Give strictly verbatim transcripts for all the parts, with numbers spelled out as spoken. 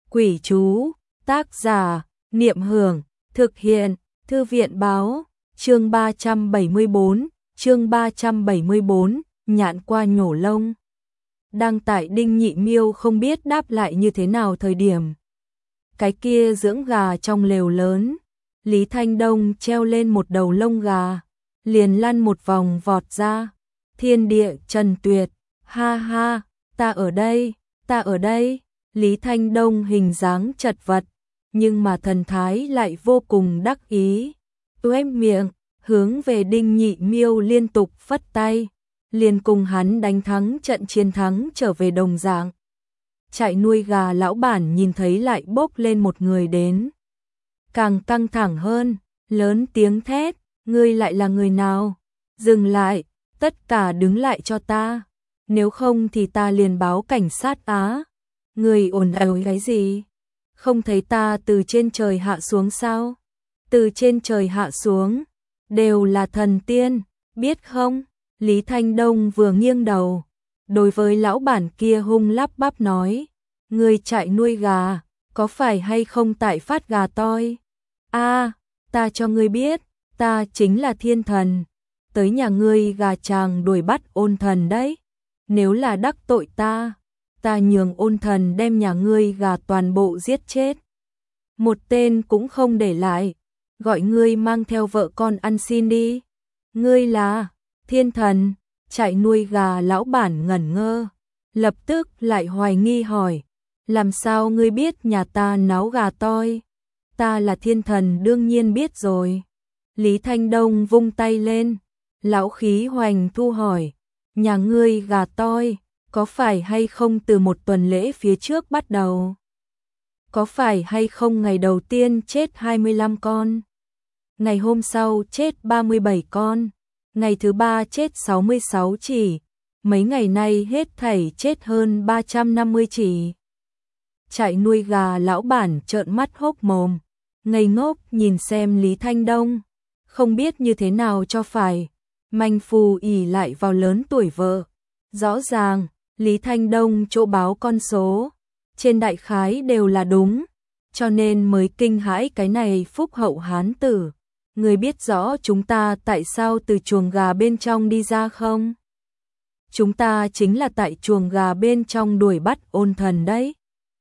Quỷ chú, tác giả, Niệm Hưởng, thực hiện, Thư viện báo, chương ba trăm bảy mươi bốn, chương ba trăm bảy mươi bốn, nhạn qua nhổ lông. Đang tại Đinh Nhị Miêu không biết đáp lại như thế nào thời điểm. Cái kia dưỡng gà trong lều lớn, Lý Thanh Đông treo lên một đầu lông gà, liền lăn một vòng vọt ra. Thiên địa trần tuyệt, ha ha, ta ở đây, ta ở đây. Lý Thanh Đông hình dáng chật vật, nhưng mà thần thái lại vô cùng đắc ý. Tuét miệng, hướng về Đinh Nhị Miêu liên tục phất tay, liền cùng hắn đánh thắng trận chiến thắng trở về đồng dạng. Trại nuôi gà lão bản nhìn thấy lại bốc lên một người đến. Càng căng thẳng hơn, lớn tiếng thét, ngươi lại là người nào? Dừng lại, tất cả đứng lại cho ta, nếu không thì ta liền báo cảnh sát á. Người ồn ào cái gì? Không thấy ta từ trên trời hạ xuống sao? Từ trên trời hạ xuống, đều là thần tiên, biết không? Lý Thanh Đông vừa nghiêng đầu, đối với lão bản kia hung lắp bắp nói, người trại nuôi gà, có phải hay không tại phát gà toi? A, ta cho ngươi biết, ta chính là thiên thần, tới nhà ngươi gà chàng đuổi bắt ôn thần đấy, nếu là đắc tội ta, ta nhường ôn thần đem nhà ngươi gà toàn bộ giết chết. Một tên cũng không để lại, gọi ngươi mang theo vợ con ăn xin đi. Ngươi là thiên thần? Trại nuôi gà lão bản ngẩn ngơ, lập tức lại hoài nghi hỏi, làm sao ngươi biết nhà ta náo gà toi? Ta là thiên thần đương nhiên biết rồi. Lý Thanh Đông vung tay lên, lão khí hoành thu hỏi, nhà ngươi gà toi, có phải hay không từ một tuần lễ phía trước bắt đầu? Có phải hay không ngày đầu tiên chết hai mươi lăm con? Ngày hôm sau chết ba mươi bảy con? Ngày thứ ba chết sáu mươi sáu chỉ? Mấy ngày nay hết thảy chết hơn ba trăm năm mươi chỉ? Trại nuôi gà lão bản trợn mắt hốc mồm, ngây ngốc nhìn xem Lý Thanh Đông, không biết như thế nào cho phải. Manh phù ỉ lại vào lớn tuổi vợ. Rõ ràng, Lý Thanh Đông chỗ báo con số, trên đại khái đều là đúng, cho nên mới kinh hãi cái này phúc hậu hán tử. Người biết rõ chúng ta tại sao từ chuồng gà bên trong đi ra không? Chúng ta chính là tại chuồng gà bên trong đuổi bắt ôn thần đấy.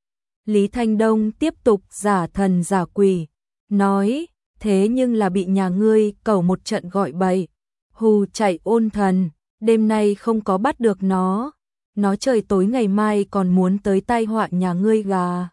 Lý Thanh Đông tiếp tục giả thần giả quỷ, nói, thế nhưng là bị nhà ngươi cẩu một trận gọi bậy, hù chạy ôn thần, đêm nay không có bắt được nó, nó trời tối ngày mai còn muốn tới tai họa nhà ngươi gà.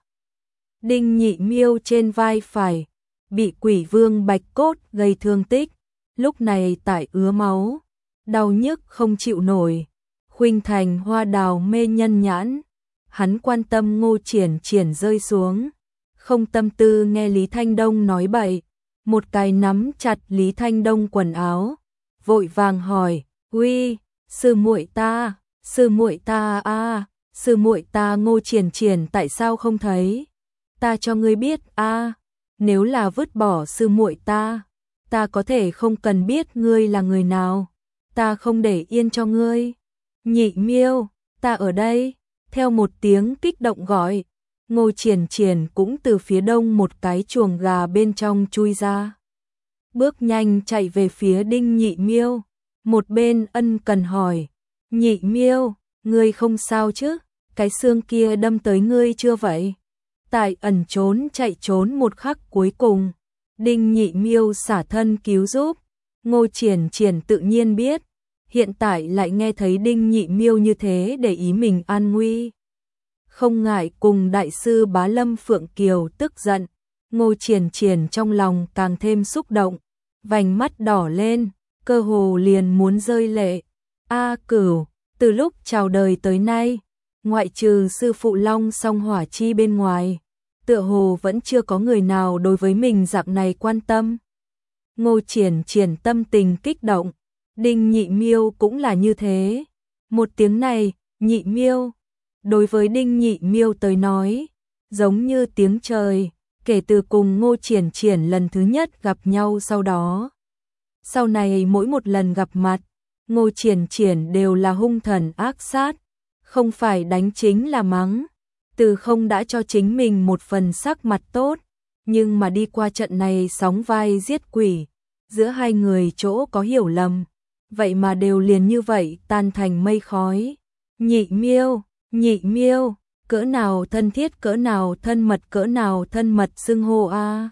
Đinh Nhị Miêu trên vai phải, bị quỷ vương bạch cốt gây thương tích, lúc này tại ứa máu, đau nhức không chịu nổi. Khuynh Thành hoa đào mê nhân nhãn, hắn quan tâm Ngô Triển Triển rơi xuống, không tâm tư nghe Lý Thanh Đông nói bậy, một cái nắm chặt Lý Thanh Đông quần áo, vội vàng hỏi, uy, sư muội ta, sư muội ta a, à, sư muội ta Ngô Triển Triển tại sao không thấy? Ta cho ngươi biết a, à, nếu là vứt bỏ sư muội ta, ta có thể không cần biết ngươi là người nào, ta không để yên cho ngươi. Nhị Miêu, ta ở đây. Theo một tiếng kích động gọi, Ngô Triển Triển cũng từ phía đông một cái chuồng gà bên trong chui ra. Bước nhanh chạy về phía Đinh Nhị Miêu, một bên ân cần hỏi, Nhị Miêu, ngươi không sao chứ? Cái xương kia đâm tới ngươi chưa vậy? Tại ẩn trốn chạy trốn một khắc cuối cùng, Đinh Nhị Miêu xả thân cứu giúp. Ngô Triển Triển tự nhiên biết, hiện tại lại nghe thấy Đinh Nhị Miêu như thế để ý mình an nguy, không ngại cùng đại sư Bá Lâm Phượng Kiều tức giận. Ngô Triển Triển trong lòng càng thêm xúc động, vành mắt đỏ lên, cơ hồ liền muốn rơi lệ. A Cửu, từ lúc chào đời tới nay, ngoại trừ sư phụ Long Song Hỏa Chi bên ngoài, tựa hồ vẫn chưa có người nào đối với mình dạng này quan tâm. Ngô Triển Triển tâm tình kích động, Đinh Nhị Miêu cũng là như thế. Một tiếng này, Nhị Miêu, đối với Đinh Nhị Miêu tới nói, giống như tiếng trời, kể từ cùng Ngô Triển Triển lần thứ nhất gặp nhau sau đó. Sau này mỗi một lần gặp mặt, Ngô Triển Triển đều là hung thần ác sát, không phải đánh chính là mắng. Từ Không đã cho chính mình một phần sắc mặt tốt, nhưng mà đi qua trận này sóng vai giết quỷ, giữa hai người chỗ có hiểu lầm, vậy mà đều liền như vậy tan thành mây khói. Nhị Miêu, Nhị Miêu, cỡ nào thân thiết, cỡ nào thân mật, cỡ nào thân mật xưng hô a. À.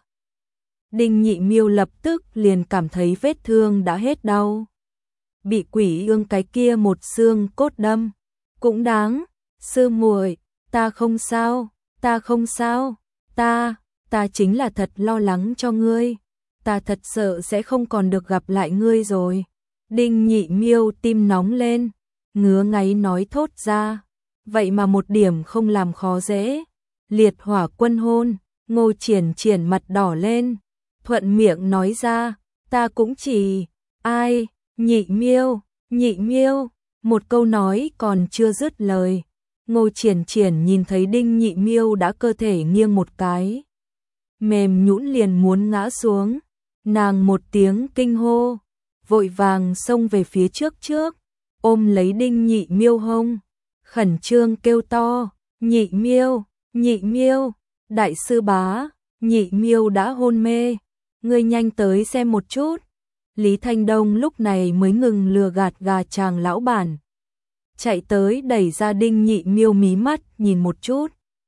Đinh Nhị Miêu lập tức liền cảm thấy vết thương đã hết đau. Bị quỷ ương cái kia một xương cốt đâm, cũng đáng. Sư muội, ta không sao, ta không sao, ta, ta chính là thật lo lắng cho ngươi, ta thật sợ sẽ không còn được gặp lại ngươi rồi. Đinh Nhị Miêu tim nóng lên, ngứa ngáy nói thốt ra, vậy mà một điểm không làm khó dễ. Liệt hỏa quân hôn, Ngô Triển Triển mặt đỏ lên, thuận miệng nói ra, ta cũng chỉ, ai, Nhị Miêu, Nhị Miêu, một câu nói còn chưa dứt lời. Ngô Triển Triển nhìn thấy Đinh Nhị Miêu đã cơ thể nghiêng một cái, mềm nhũn liền muốn ngã xuống, nàng một tiếng kinh hô, vội vàng xông về phía trước trước, ôm lấy Đinh Nhị Miêu hông, khẩn trương kêu to, Nhị Miêu, Nhị Miêu, đại sư bá, Nhị Miêu đã hôn mê, ngươi nhanh tới xem một chút. Lý Thanh Đông lúc này mới ngừng lừa gạt gà chàng lão bản, chạy tới đẩy ra Đinh Nhị Miêu mí mắt nhìn một chút,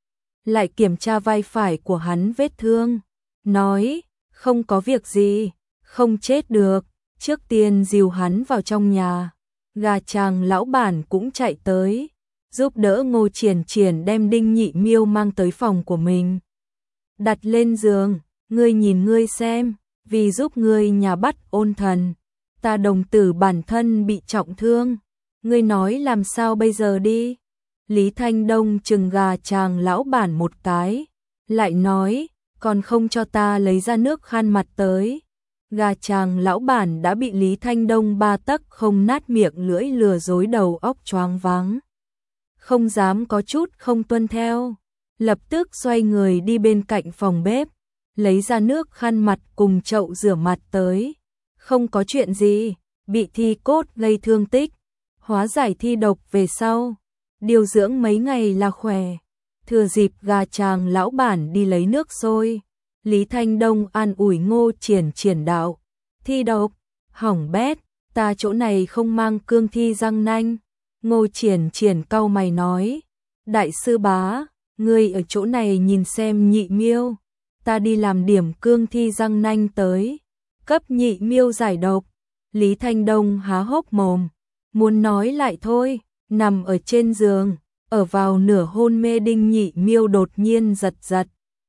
lại kiểm tra vai phải của hắn vết thương, nói, không có việc gì, không chết được, trước tiên dìu hắn vào trong nhà. Gà chàng lão bản cũng chạy tới, giúp đỡ Ngô Triển Triển đem Đinh Nhị Miêu mang tới phòng của mình, đặt lên giường, ngươi nhìn ngươi xem, vì giúp ngươi nhà bắt ôn thần, ta đồng tử bản thân bị trọng thương, ngươi nói làm sao bây giờ đi. Lý Thanh Đông chừng gà chàng lão bản một cái, lại nói, còn không cho ta lấy ra nước khăn mặt tới. Gà chàng lão bản đã bị Lý Thanh Đông ba tấc không nát miệng lưỡi lừa dối đầu óc choáng váng, không dám có chút không tuân theo, lập tức xoay người đi bên cạnh phòng bếp, lấy ra nước khăn mặt cùng chậu rửa mặt tới. Không có chuyện gì, bị thi cốt gây thương tích, hóa giải thi độc về sau, điều dưỡng mấy ngày là khỏe. Thừa dịp gà chàng lão bản đi lấy nước sôi, Lý Thanh Đông an ủi Ngô Triển Triển đạo, thi độc, hỏng bét, ta chỗ này không mang cương thi răng nanh. Ngô Triển Triển cau mày nói, đại sư bá, ngươi ở chỗ này nhìn xem Nhị Miêu, ta đi làm điểm cương thi răng nanh tới, cấp Nhị Miêu giải độc. Lý Thanh Đông há hốc mồm, muốn nói lại thôi, nằm ở trên giường, ở vào nửa hôn mê Đinh Nhị Miêu đột nhiên giật giật,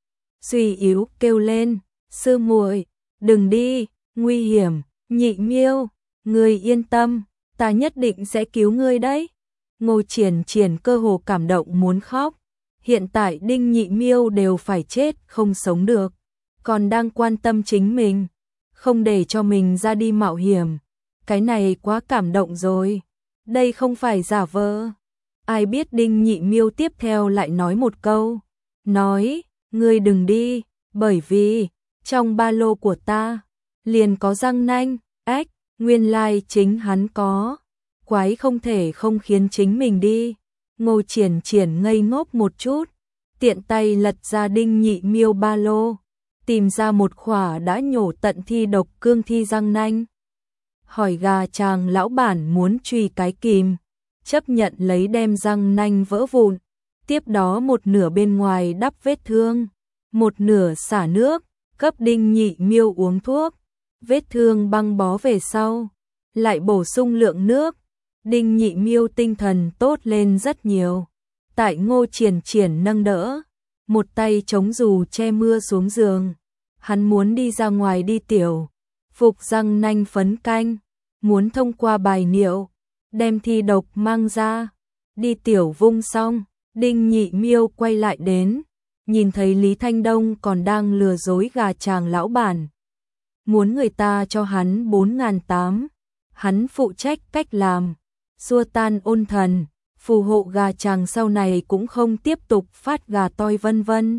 suy yếu kêu lên, sư muội, đừng đi, nguy hiểm. Nhị Miêu, ngươi yên tâm, ta nhất định sẽ cứu ngươi đấy. Ngô Triển Triển cơ hồ cảm động muốn khóc, hiện tại Đinh Nhị Miêu đều phải chết không sống được, còn đang quan tâm chính mình, không để cho mình ra đi mạo hiểm, cái này quá cảm động rồi, đây không phải giả vờ. Ai biết Đinh Nhị Miêu tiếp theo lại nói một câu, nói, ngươi đừng đi, bởi vì, trong ba lô của ta, liền có răng nanh. Ách, nguyên lai chính hắn có, quái không thể không khiến chính mình đi. Ngô Triển Triển ngây ngốc một chút, tiện tay lật ra Đinh Nhị Miêu ba lô, tìm ra một khỏa đã nhổ tận thi độc cương thi răng nanh. Hỏi gà chàng lão bản muốn truy cái kìm, chấp nhận lấy đem răng nanh vỡ vụn, tiếp đó một nửa bên ngoài đắp vết thương, một nửa xả nước, cấp Đinh Nhị Miêu uống thuốc. Vết thương băng bó về sau, lại bổ sung lượng nước, Đinh Nhị Miêu tinh thần tốt lên rất nhiều. Tại Ngô Triển Triển nâng đỡ, một tay chống dù che mưa xuống giường, hắn muốn đi ra ngoài đi tiểu, phục răng nanh phấn canh, muốn thông qua bài niệu, đem thi độc mang ra, đi tiểu vung xong, Đinh Nhị Miêu quay lại đến, nhìn thấy Lý Thanh Đông còn đang lừa dối gà chàng lão bản, muốn người ta cho hắn bốn ngàn tám, hắn phụ trách cách làm, xua tan ôn thần, phù hộ gà chàng sau này cũng không tiếp tục phát gà toi vân vân.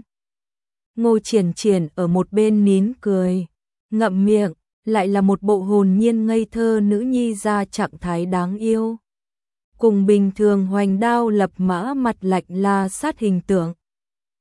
Ngô Triển Triển ở một bên nín cười, ngậm miệng, lại là một bộ hồn nhiên ngây thơ nữ nhi ra trạng thái đáng yêu. Cùng bình thường hoành đao lập mã mặt lạnh la sát hình tượng.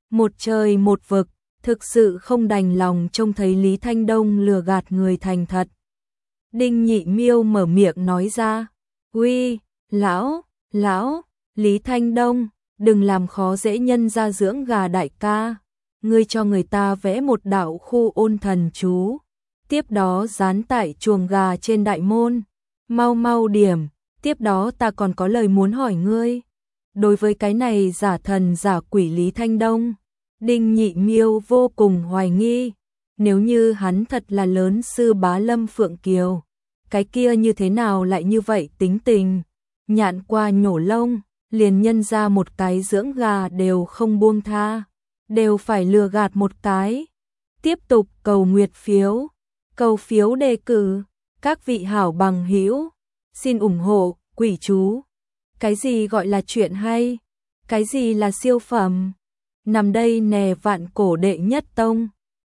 một trời một vực, thực sự không đành lòng trông thấy Lý Thanh Đông lừa gạt người thành thật. Đinh Nhị Miêu mở miệng nói ra, uy, lão, lão, Lý Thanh Đông, đừng làm khó dễ nhân gia dưỡng gà đại ca, ngươi cho người ta vẽ một đạo khu ôn thần chú, tiếp đó dán tại chuồng gà trên đại môn, mau mau điểm, tiếp đó ta còn có lời muốn hỏi ngươi. Đối với cái này giả thần giả quỷ Lý Thanh Đông, Đinh Nhị Miêu vô cùng hoài nghi, nếu như hắn thật là lớn sư bá Lâm Phượng Kiều, cái kia như thế nào lại như vậy tính tình, nhạn qua nhổ lông, liền nhân ra một cái dưỡng gà đều không buông tha, đều phải lừa gạt một cái. Tiếp tục cầu nguyệt phiếu, cầu phiếu đề cử, các vị hảo bằng hữu, xin ủng hộ quỷ chú. Cái gì gọi là chuyện hay? Cái gì là siêu phẩm? Nằm đây nè vạn cổ đệ nhất tông.